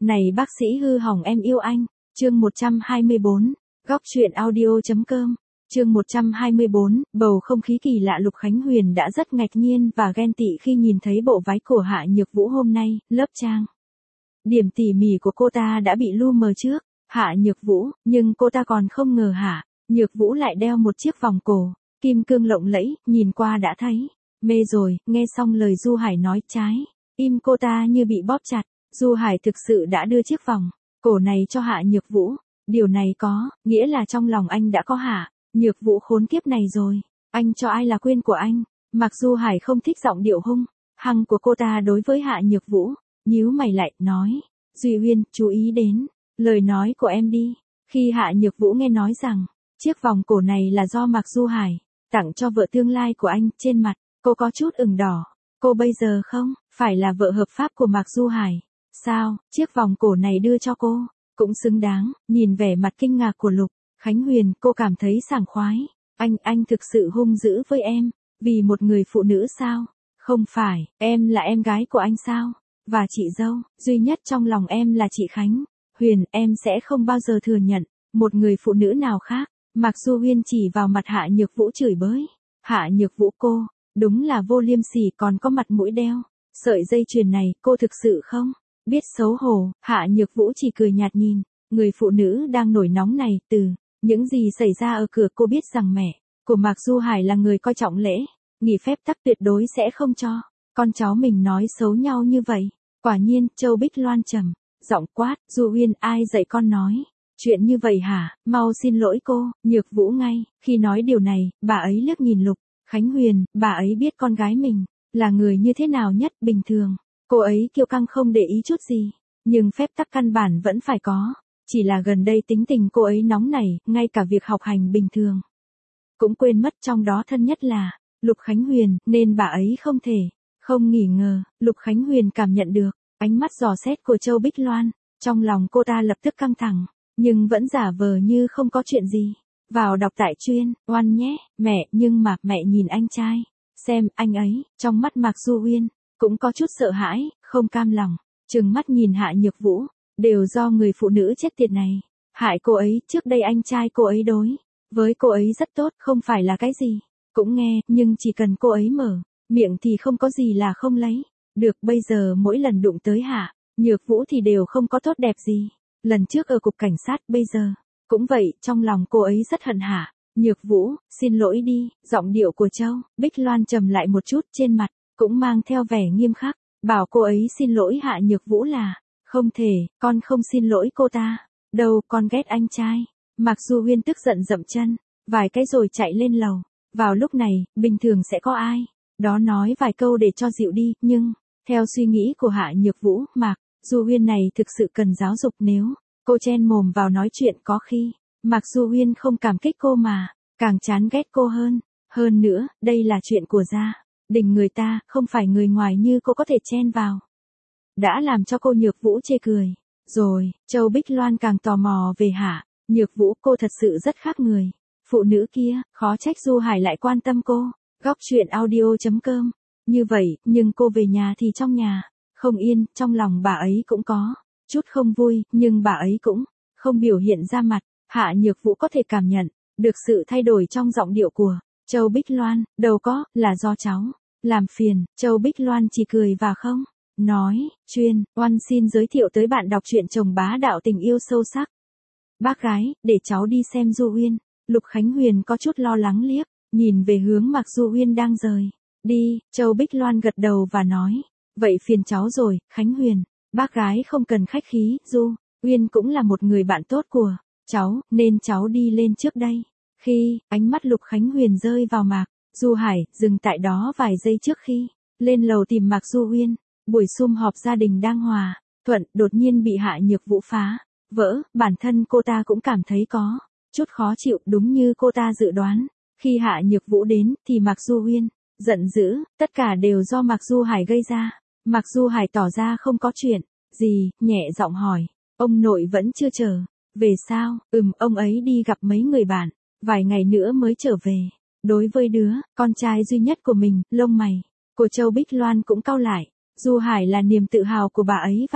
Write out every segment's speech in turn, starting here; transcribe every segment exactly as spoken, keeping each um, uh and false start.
Này bác sĩ hư hỏng em yêu anh. Chương một trăm hai mươi bốn. Góc truyện audio.com. Chương một trăm hai mươi bốn, bầu không khí kỳ lạ. Lục Khánh Huyền đã rất ngạc nhiên và ghen tị khi nhìn thấy bộ váy của Hạ Nhược Vũ hôm nay, lớp trang điểm tỉ mỉ của cô ta đã bị lu mờ trước. Hạ Nhược Vũ, nhưng cô ta còn không ngờ Hạ Nhược Vũ lại đeo một chiếc vòng cổ kim cương lộng lẫy, nhìn qua đã thấy mê rồi. Nghe xong lời Du Hải nói, trái im cô ta như bị bóp chặt. Du Hải thực sự đã đưa chiếc vòng cổ này cho Hạ Nhược Vũ. Điều này có nghĩa là trong lòng anh đã có Hạ Nhược Vũ khốn kiếp này rồi. Anh cho ai là quên của anh? Mặc Du Hải không thích giọng điệu hung hăng của cô ta đối với Hạ Nhược Vũ, nhíu mày lại, nói, Duy Uyên, chú ý đến lời nói của em đi. Khi Hạ Nhược Vũ nghe nói rằng chiếc vòng cổ này là do Mạc Du Hải tặng cho vợ tương lai của anh, trên mặt cô có chút ửng đỏ. Cô bây giờ không phải là vợ hợp pháp của Mạc Du Hải sao? Chiếc vòng cổ này đưa cho cô cũng xứng đáng. Nhìn vẻ mặt kinh ngạc của Lục Khánh Huyền, cô cảm thấy sảng khoái. Anh, anh thực sự hung dữ với em, vì một người phụ nữ sao? Không phải, em là em gái của anh sao? Và chị dâu duy nhất trong lòng em là chị Khánh Huyền, em sẽ không bao giờ thừa nhận một người phụ nữ nào khác. Mạc Du Huyên chỉ vào mặt Hạ Nhược Vũ chửi bới. Hạ Nhược Vũ, cô đúng là vô liêm sỉ, còn có mặt mũi đeo sợi dây chuyền này, cô thực sự không biết xấu hổ. Hạ Nhược Vũ chỉ cười nhạt nhìn người phụ nữ đang nổi nóng này. Từ những gì xảy ra ở cửa, cô biết rằng mẹ của Mạc Du Hải là người coi trọng lễ nghỉ phép tắc, tuyệt đối sẽ không cho con cháu mình nói xấu nhau như vậy. Quả nhiên, Châu Bích Loan trầm giọng quát, Du Uyên, ai dạy con nói chuyện như vậy hả? Mau xin lỗi cô. Nhược Vũ ngay khi nói điều này, bà ấy liếc nhìn Lục Khánh Huyền, bà ấy biết con gái mình là người như thế nào nhất. Bình thường cô ấy kiêu căng không để ý chút gì, nhưng phép tắc căn bản vẫn phải có. Chỉ là gần đây tính tình cô ấy nóng nảy, ngay cả việc học hành bình thường cũng quên mất, trong đó thân nhất là Lục Khánh Huyền, nên bà ấy không thể không nghi ngờ. Lục Khánh Huyền cảm nhận được ánh mắt dò xét của Châu Bích Loan, trong lòng cô ta lập tức căng thẳng, nhưng vẫn giả vờ như không có chuyện gì. Vào đọc tại chuyên, oan nhé, mẹ, nhưng mà, mẹ nhìn anh trai xem, anh ấy, trong mắt Mạc Du Uyên cũng có chút sợ hãi, không cam lòng, trừng mắt nhìn Hạ Nhược Vũ. Đều do người phụ nữ chết tiệt này hại cô ấy. Trước đây anh trai cô ấy đối với cô ấy rất tốt, không phải là cái gì cũng nghe, nhưng chỉ cần cô ấy mở miệng thì không có gì là không lấy được. Bây giờ mỗi lần đụng tới Hạ Nhược Vũ thì đều không có tốt đẹp gì. Lần trước ở cục cảnh sát, bây giờ cũng vậy. Trong lòng cô ấy rất hận Hạ Nhược Vũ. Xin lỗi đi. Giọng điệu của Châu Bích Loan trầm lại một chút, trên mặt cũng mang theo vẻ nghiêm khắc, bảo cô ấy xin lỗi Hạ Nhược Vũ là không thể. Con không xin lỗi cô ta đâu, con ghét anh trai. Mạc Du Huyên tức giận dậm chân vài cái rồi chạy lên lầu. Vào lúc này, bình thường sẽ có ai đó nói vài câu để cho dịu đi, nhưng theo suy nghĩ của Hạ Nhược Vũ, Mạc Du Huyên này thực sự cần giáo dục. Nếu cô chen mồm vào nói chuyện, có khi Mạc Du Huyên không cảm kích cô mà càng chán ghét cô hơn. Hơn nữa, đây là chuyện của gia đình người ta, không phải người ngoài như cô có thể chen vào. Đã làm cho cô Nhược Vũ chê cười rồi. Châu Bích Loan càng tò mò về Hạ Nhược Vũ. Cô thật sự rất khác người phụ nữ kia, khó trách Du Hải lại quan tâm cô. Góc truyện audio.com. Như vậy, nhưng cô về nhà thì trong nhà không yên, trong lòng bà ấy cũng có chút không vui, nhưng bà ấy cũng không biểu hiện ra mặt. Hạ Nhược Vũ có thể cảm nhận được sự thay đổi trong giọng điệu của Châu Bích Loan. Đâu có, là do cháu làm phiền. Châu Bích Loan chỉ cười và không nói. Chuyên, oan xin giới thiệu tới bạn đọc truyện chồng bá đạo tình yêu sâu sắc. Bác gái, để cháu đi xem Du Uyên. Lục Khánh Huyền có chút lo lắng liếc nhìn về hướng Mạc Du Uyên đang rời đi. Châu Bích Loan gật đầu và nói, vậy phiền cháu rồi, Khánh Huyền. Bác gái không cần khách khí, Du Uyên cũng là một người bạn tốt của cháu, nên cháu đi lên trước đây. Khi ánh mắt Lục Khánh Huyền rơi vào Mạc Du Hải, dừng tại đó vài giây trước khi lên lầu tìm Mạc Du Uyên. Buổi sum họp gia đình đang hòa thuận, đột nhiên bị Hạ Nhược Vũ phá vỡ. Bản thân cô ta cũng cảm thấy có chút khó chịu, đúng như cô ta dự đoán. Khi Hạ Nhược Vũ đến, thì Mạc Du Uyên giận dữ, tất cả đều do Mạc Du Hải gây ra. Mạc Du Hải tỏ ra không có chuyện gì, nhẹ giọng hỏi, ông nội vẫn chưa trở về sao? Ừm, ông ấy đi gặp mấy người bạn, vài ngày nữa mới trở về. Đối với đứa con trai duy nhất của mình, lông mày của Châu Bích Loan cũng cau lại. Du Hải là niềm tự hào của bà ấy và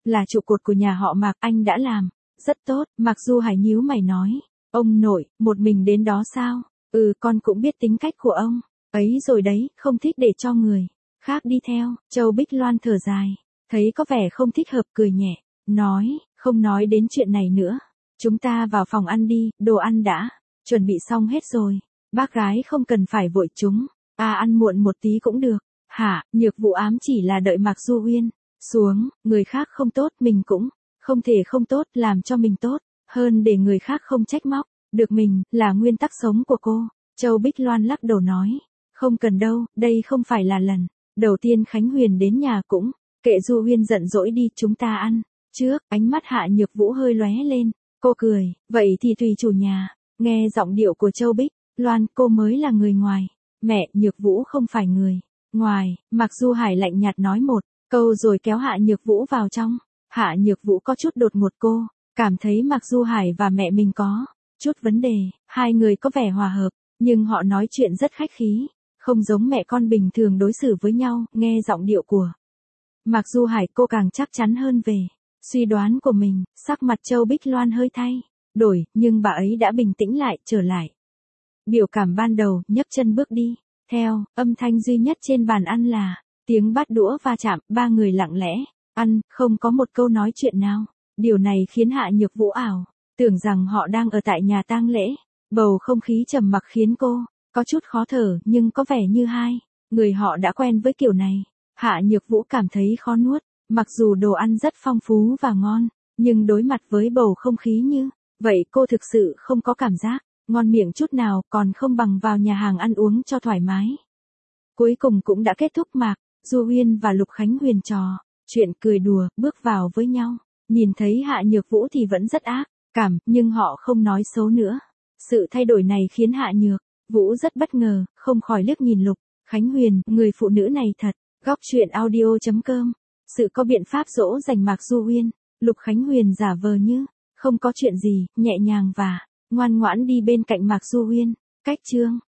là trụ cột của nhà họ Mạc, anh đã làm rất tốt. Mạc Du Hải nhíu mày nói, ông nội, một mình đến đó sao? Ừ, con cũng biết tính cách của ông ấy rồi đấy, không thích để cho người khác đi theo. Châu Bích Loan thở dài, thấy có vẻ không thích hợp cười nhẹ, nói, không nói đến chuyện này nữa. Chúng ta vào phòng ăn đi, đồ ăn đã chuẩn bị xong hết rồi. Bác gái không cần phải vội chúng. À, ăn muộn một tí cũng được. Hả? Nhược Vũ ám chỉ là đợi Mạc Du Uyên xuống, người khác không tốt, mình cũng không thể không tốt, làm cho mình tốt hơn để người khác không trách móc được mình, là nguyên tắc sống của cô. Châu Bích Loan lắc đầu nói, không cần đâu, đây không phải là lần đầu tiên Khánh Huyền đến nhà, cũng kệ Du Uyên giận dỗi đi, chúng ta ăn trước. Ánh mắt Hạ Nhược Vũ hơi lóe lên, cô cười, vậy thì tùy chủ nhà. Nghe giọng điệu của Châu Bích Loan, cô mới là người ngoài. Mẹ, Nhược Vũ không phải người ngoài. Mạc Du Hải lạnh nhạt nói một câu rồi kéo Hạ Nhược Vũ vào trong. Hạ Nhược Vũ có chút đột ngột, cô cảm thấy Mạc Du Hải và mẹ mình có chút vấn đề. Hai người có vẻ hòa hợp, nhưng họ nói chuyện rất khách khí, không giống mẹ con bình thường đối xử với nhau. Nghe giọng điệu của Mạc Du Hải, cô càng chắc chắn hơn về suy đoán của mình. Sắc mặt Châu Bích Loan hơi thay đổi, nhưng bà ấy đã bình tĩnh lại, trở lại biểu cảm ban đầu, nhấc chân bước đi. Theo, âm thanh duy nhất trên bàn ăn là tiếng bát đũa va chạm. Ba người lặng lẽ ăn, không có một câu nói chuyện nào. Điều này khiến Hạ Nhược Vũ ảo tưởng rằng họ đang ở tại nhà tang lễ. Bầu không khí trầm mặc khiến cô có chút khó thở, nhưng có vẻ như hai người họ đã quen với kiểu này. Hạ Nhược Vũ cảm thấy khó nuốt, mặc dù đồ ăn rất phong phú và ngon, nhưng đối mặt với bầu không khí như vậy, cô thực sự không có cảm giác ngon miệng chút nào, còn không bằng vào nhà hàng ăn uống cho thoải mái. Cuối cùng cũng đã kết thúc. Mạc Du Uyên và Lục Khánh Huyền trò chuyện cười đùa, bước vào với nhau. Nhìn thấy Hạ Nhược Vũ thì vẫn rất ác cảm, nhưng họ không nói xấu nữa. Sự thay đổi này khiến Hạ Nhược Vũ rất bất ngờ, không khỏi liếc nhìn Lục Khánh Huyền, người phụ nữ này thật. Góc truyện audio chấm com. Sự có biện pháp dỗ dành Mạc Du Uyên. Lục Khánh Huyền giả vờ như không có chuyện gì, nhẹ nhàng và ngoan ngoãn đi bên cạnh Mạc Du Uyên. Cách chương